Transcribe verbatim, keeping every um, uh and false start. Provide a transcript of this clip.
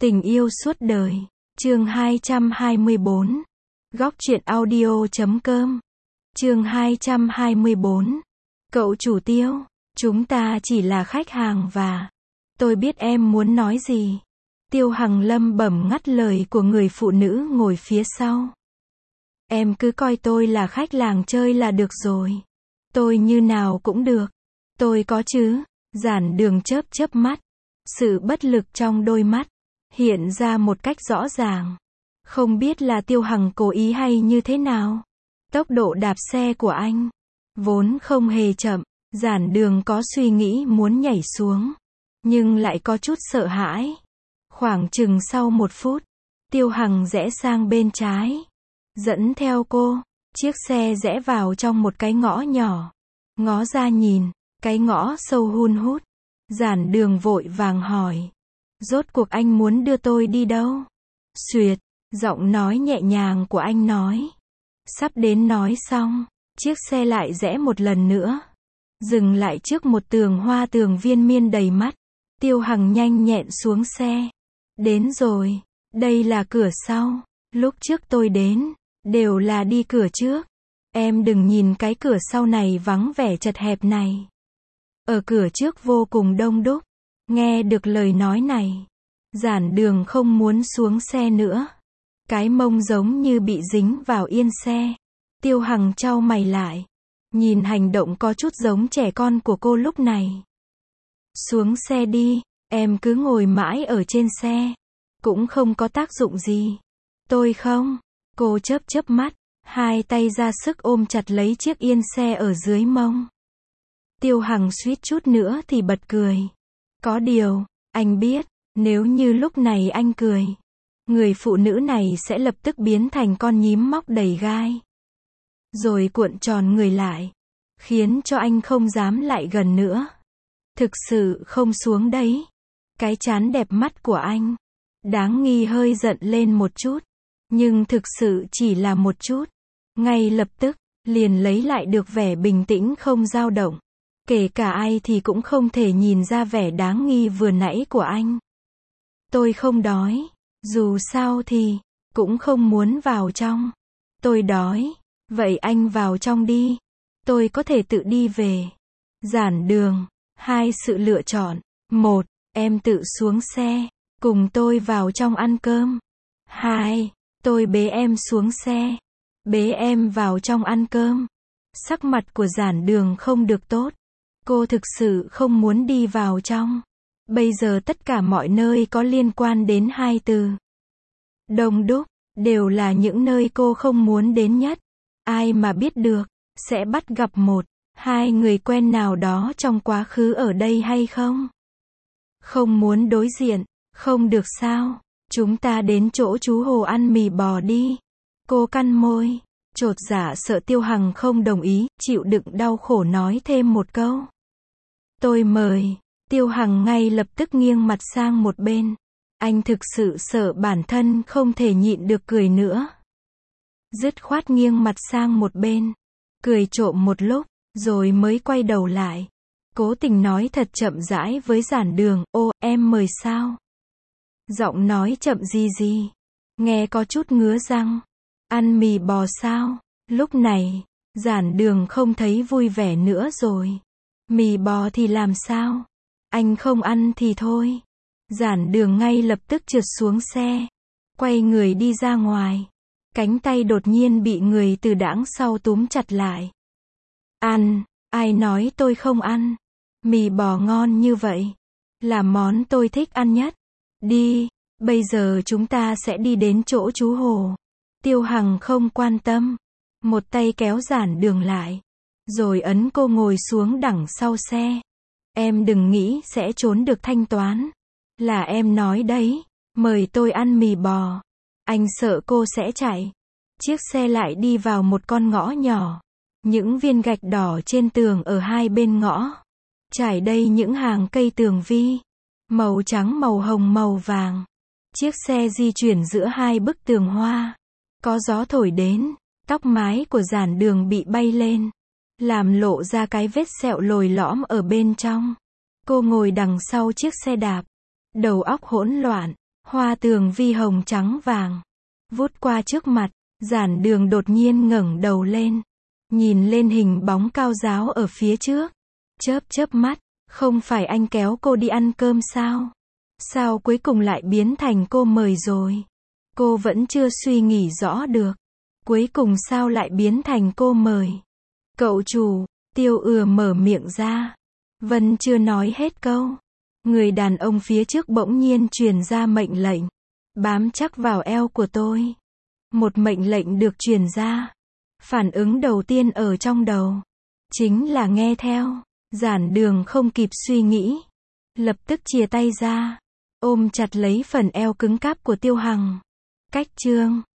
Tình yêu suốt đời. Chương hai trăm hai mươi bốn. Góc truyện audio chấm com. Chương hai trăm hai mươi bốn. Cậu chủ Tiêu, chúng ta chỉ là khách hàng và... Tôi biết em muốn nói gì. Tiêu Hằng lẩm bẩm ngắt lời của người phụ nữ ngồi phía sau. Em cứ coi tôi là khách làng chơi là được rồi. Tôi như nào cũng được. Tôi có chứ. Giản Đường chớp chớp mắt. Sự bất lực trong đôi mắt hiện ra một cách rõ ràng. Không biết là Tiêu Hằng cố ý hay như thế nào. Tốc độ đạp xe của anh vốn không hề chậm. Giản Đường có suy nghĩ muốn nhảy xuống, nhưng lại có chút sợ hãi. Khoảng chừng sau một phút, Tiêu Hằng rẽ sang bên trái, dẫn theo cô. Chiếc xe rẽ vào trong một cái ngõ nhỏ. Ngó ra nhìn, cái ngõ sâu hun hút. Giản Đường vội vàng hỏi. Rốt cuộc anh muốn đưa tôi đi đâu? Xuyệt, giọng nói nhẹ nhàng của anh nói. Sắp đến nói xong, chiếc xe lại rẽ một lần nữa. Dừng lại trước một tường hoa tường viên miên đầy mắt. Tiêu Hằng nhanh nhẹn xuống xe. Đến rồi, đây là cửa sau. Lúc trước tôi đến, đều là đi cửa trước. Em đừng nhìn cái cửa sau này vắng vẻ chật hẹp này. Ở cửa trước vô cùng đông đúc. Nghe được lời nói này, Giản Đường không muốn xuống xe nữa. Cái mông giống như bị dính vào yên xe. Tiêu Hằng chau mày lại. Nhìn hành động có chút giống trẻ con của cô lúc này. Xuống xe đi, em cứ ngồi mãi ở trên xe. Cũng không có tác dụng gì. Tôi không. Cô chớp chớp mắt, hai tay ra sức ôm chặt lấy chiếc yên xe ở dưới mông. Tiêu Hằng suýt chút nữa thì bật cười. Có điều, anh biết, nếu như lúc này anh cười, người phụ nữ này sẽ lập tức biến thành con nhím móc đầy gai. Rồi cuộn tròn người lại, khiến cho anh không dám lại gần nữa. Thực sự không xuống đấy. Cái trán đẹp mắt của anh, đáng nghi hơi giận lên một chút. Nhưng thực sự chỉ là một chút. Ngay lập tức, liền lấy lại được vẻ bình tĩnh không dao động. Kể cả ai thì cũng không thể nhìn ra vẻ đáng nghi vừa nãy của anh. Tôi không đói. Dù sao thì, cũng không muốn vào trong. Tôi đói. Vậy anh vào trong đi. Tôi có thể tự đi về. Giản Đường. Hai sự lựa chọn. Một, em tự xuống xe, cùng tôi vào trong ăn cơm. Hai, tôi bế em xuống xe, bế em vào trong ăn cơm. Sắc mặt của Giản Đường không được tốt. Cô thực sự không muốn đi vào trong. Bây giờ tất cả mọi nơi có liên quan đến hai từ đông đúc, đều là những nơi cô không muốn đến nhất. Ai mà biết được, sẽ bắt gặp một, hai người quen nào đó trong quá khứ ở đây hay không? Không muốn đối diện, không được sao? Chúng ta đến chỗ chú Hồ ăn mì bò đi. Cô cắn môi, chột dạ sợ Tiêu Hằng không đồng ý, chịu đựng đau khổ nói thêm một câu. Tôi mời. Tiêu Hằng ngay lập tức nghiêng mặt sang một bên. Anh thực sự sợ bản thân không thể nhịn được cười nữa. Dứt khoát nghiêng mặt sang một bên, cười trộm một lúc, rồi mới quay đầu lại. Cố tình nói thật chậm rãi với Giản Đường. Ô, em mời sao? Giọng nói chậm gì gì. Nghe có chút ngứa răng. Ăn mì bò sao? Lúc này, Giản Đường không thấy vui vẻ nữa rồi. Mì bò thì làm sao? Anh không ăn thì thôi. Giản Đường ngay lập tức trượt xuống xe, quay người đi ra ngoài. Cánh tay đột nhiên bị người từ đằng sau túm chặt lại. Ăn, ai nói tôi không ăn? Mì bò ngon như vậy, là món tôi thích ăn nhất. Đi, bây giờ chúng ta sẽ đi đến chỗ chú Hồ. Tiêu Hằng không quan tâm, một tay kéo Giản Đường lại, rồi ấn cô ngồi xuống đằng sau xe. Em đừng nghĩ sẽ trốn được thanh toán. Là em nói đấy, mời tôi ăn mì bò. Anh sợ cô sẽ chạy. Chiếc xe lại đi vào một con ngõ nhỏ. Những viên gạch đỏ trên tường ở hai bên ngõ. Trải đầy những hàng cây tường vi. Màu trắng, màu hồng, màu vàng. Chiếc xe di chuyển giữa hai bức tường hoa. Có gió thổi đến, tóc mái của Giản Đường bị bay lên, làm lộ ra cái vết sẹo lồi lõm ở bên trong. Cô ngồi đằng sau chiếc xe đạp, đầu óc hỗn loạn, Hoa tường vi hồng trắng vàng, vút qua trước mặt, Giản Đường đột nhiên ngẩng đầu lên, nhìn lên hình bóng cao giáo ở phía trước, chớp chớp mắt, không phải anh kéo cô đi ăn cơm sao? Sao cuối cùng lại biến thành cô mời rồi? Cô vẫn chưa suy nghĩ rõ được, cuối cùng sao lại biến thành cô mời? Cậu chủ, Tiêu Ừa mở miệng ra. Vân chưa nói hết câu. Người đàn ông phía trước bỗng nhiên truyền ra mệnh lệnh. Bám chắc vào eo của tôi. Một mệnh lệnh được truyền ra. Phản ứng đầu tiên ở trong đầu chính là nghe theo. Giản Đường không kịp suy nghĩ, lập tức chia tay ra, ôm chặt lấy phần eo cứng cáp của Tiêu Hằng. Cách chương